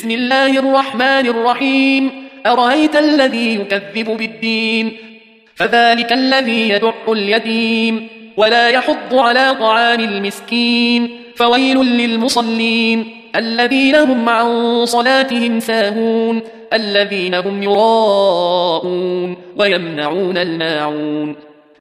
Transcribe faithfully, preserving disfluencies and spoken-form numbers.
بسم الله الرحمن الرحيم أرأيت الذي يكذب بالدين فذلك الذي يدع اليتيم ولا يحض على طعام المسكين فويل للمصلين الذين هم عن صلاتهم ساهون الذين هم يراءون ويمنعون الماعون